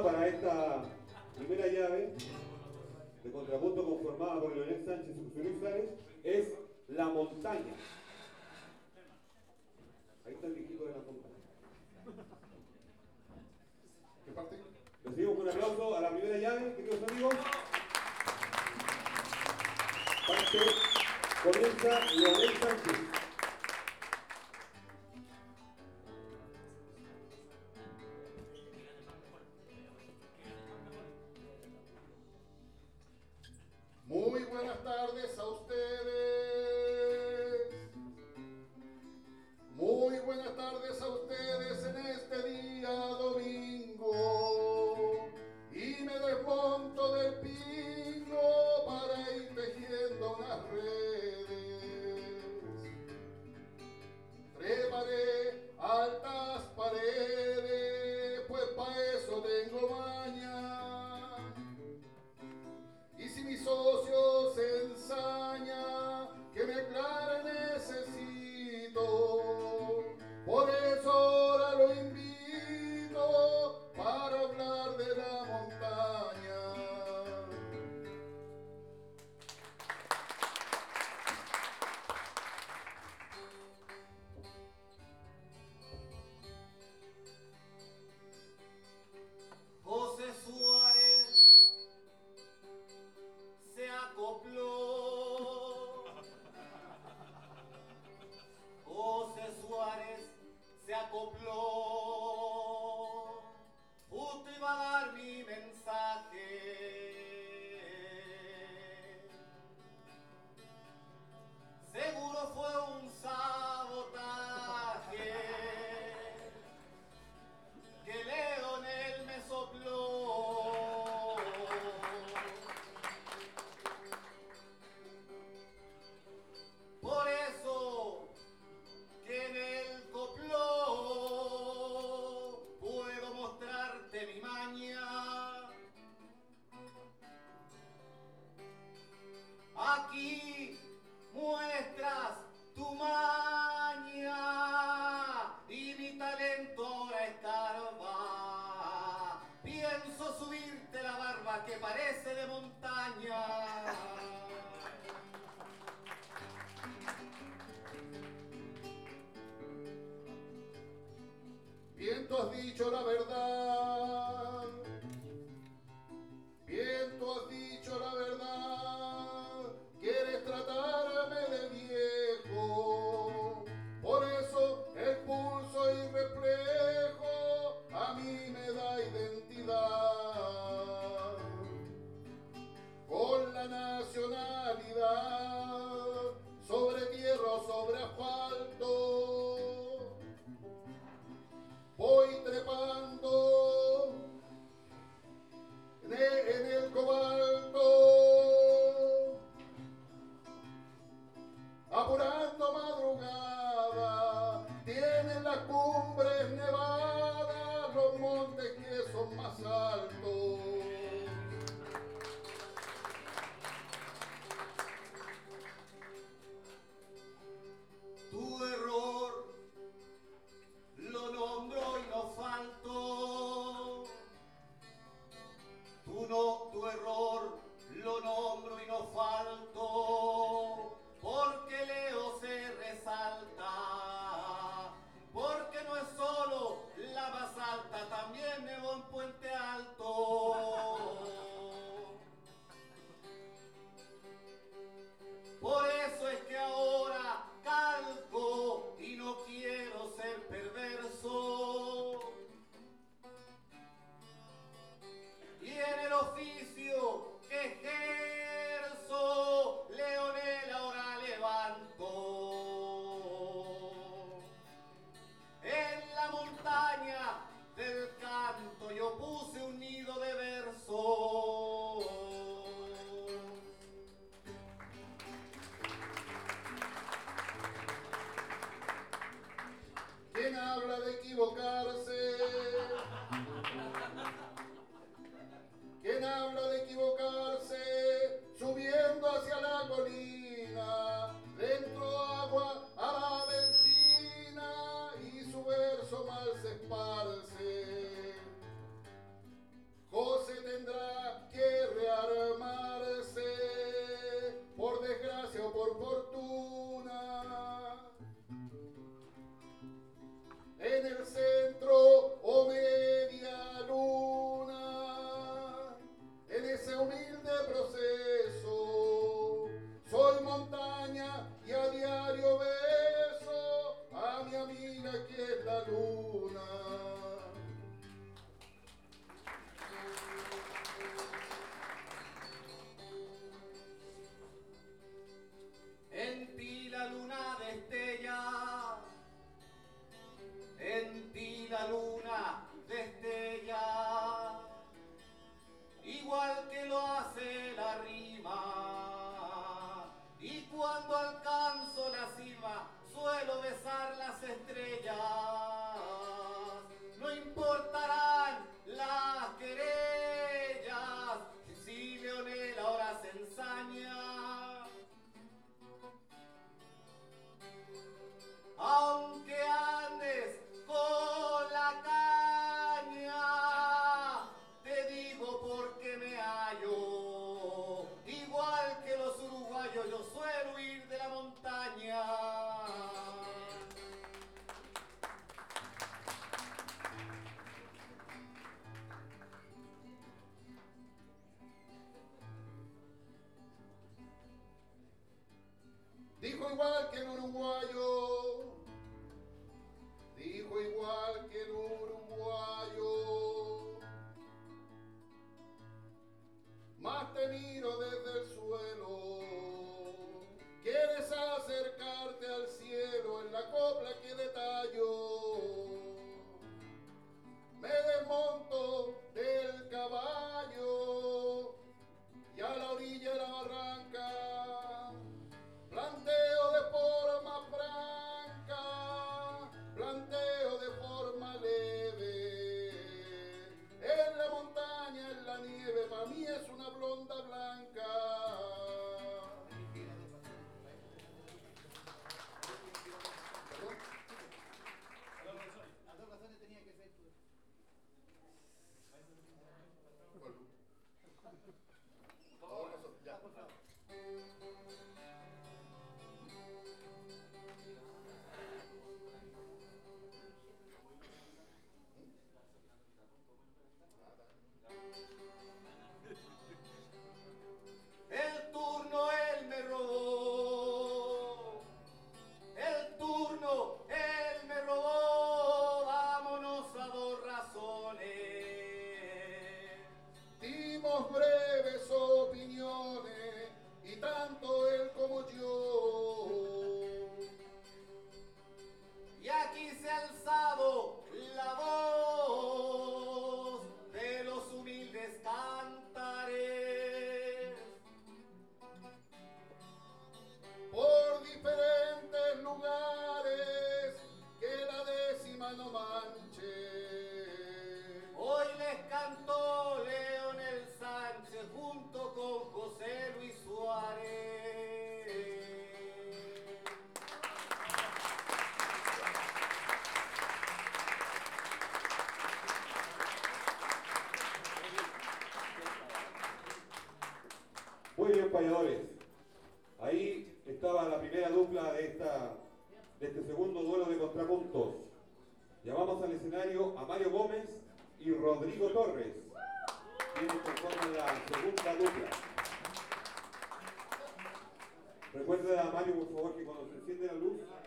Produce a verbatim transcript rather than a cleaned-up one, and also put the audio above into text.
para esta primera llave de contrapunto conformada por Leonel Sánchez y José Luis Suárez es La Montaña. Ahí está el viejito de La Montaña. ¿Qué parte? Recibimos un aplauso a la primera llave, queridos amigos. Parte comienza Leonel Sánchez. Muy buenas tardes a ustedes. Muy buenas tardes a ustedes en este día domingo. Y me desmonto del pingo para ir tejiendo unas redes. Treparé altas paredes, pues pa' eso tengo maña. Y si mi socio se ensaña, que me aclare necesito. Por eso ahora lo invito para hablar de la montaña. José Suárez se acopló. José Suárez se acopló. Justo iba a dar mi mensaje. Seguro fue un sabotaje que Leonel me sopló. Por eso que en el copló puedo mostrarte mi maña. Aquí muestras tu maña y mi talento ahora escarba. Pienso subirte la barba que parece de montaña. Bien tú has dicho la verdad, bien tú has dicho la verdad, quieres tratarme de viejo, por eso el pulso y reflejo a mí me da identidad, con la nacionalidad, sobre tierra o sobre asfalto. Voy trepando en el, en el cobalto, apurando madrugada. Tienen las cumbres nevadas, los montes que son más altos. Dijo igual que el uruguayo, dijo igual que el uruguayo. Más te miro desde el suelo, quieres acercarte al cielo en la copla que detallo. Me desmonto del caballo y a la orilla de la barranca planteo de forma franca, planteo de forma leve. En la montaña, en la nieve, para mí es una blonda blanca. Las dos razones tenía que ser tú. Ahora son- ya. Por favor. El turno él me robó, el turno él me robó, vámonos a dos razones. Dimos breves opiniones y tanto él como yo. Y aquí se ha alzado la voz de los humildes cantares. Por diferentes lugares que la décima no manche. Hoy les cantó Leonel Sánchez junto con José Luis Suárez. Muy bien, payadores. Ahí estaba la primera dupla de, esta, de este segundo duelo de contrapuntos. Llamamos al escenario a Mario Gómez y Rodrigo Torres, quienes conforman la segunda dupla. Recuerda a Mario, por favor, que cuando se enciende la luz,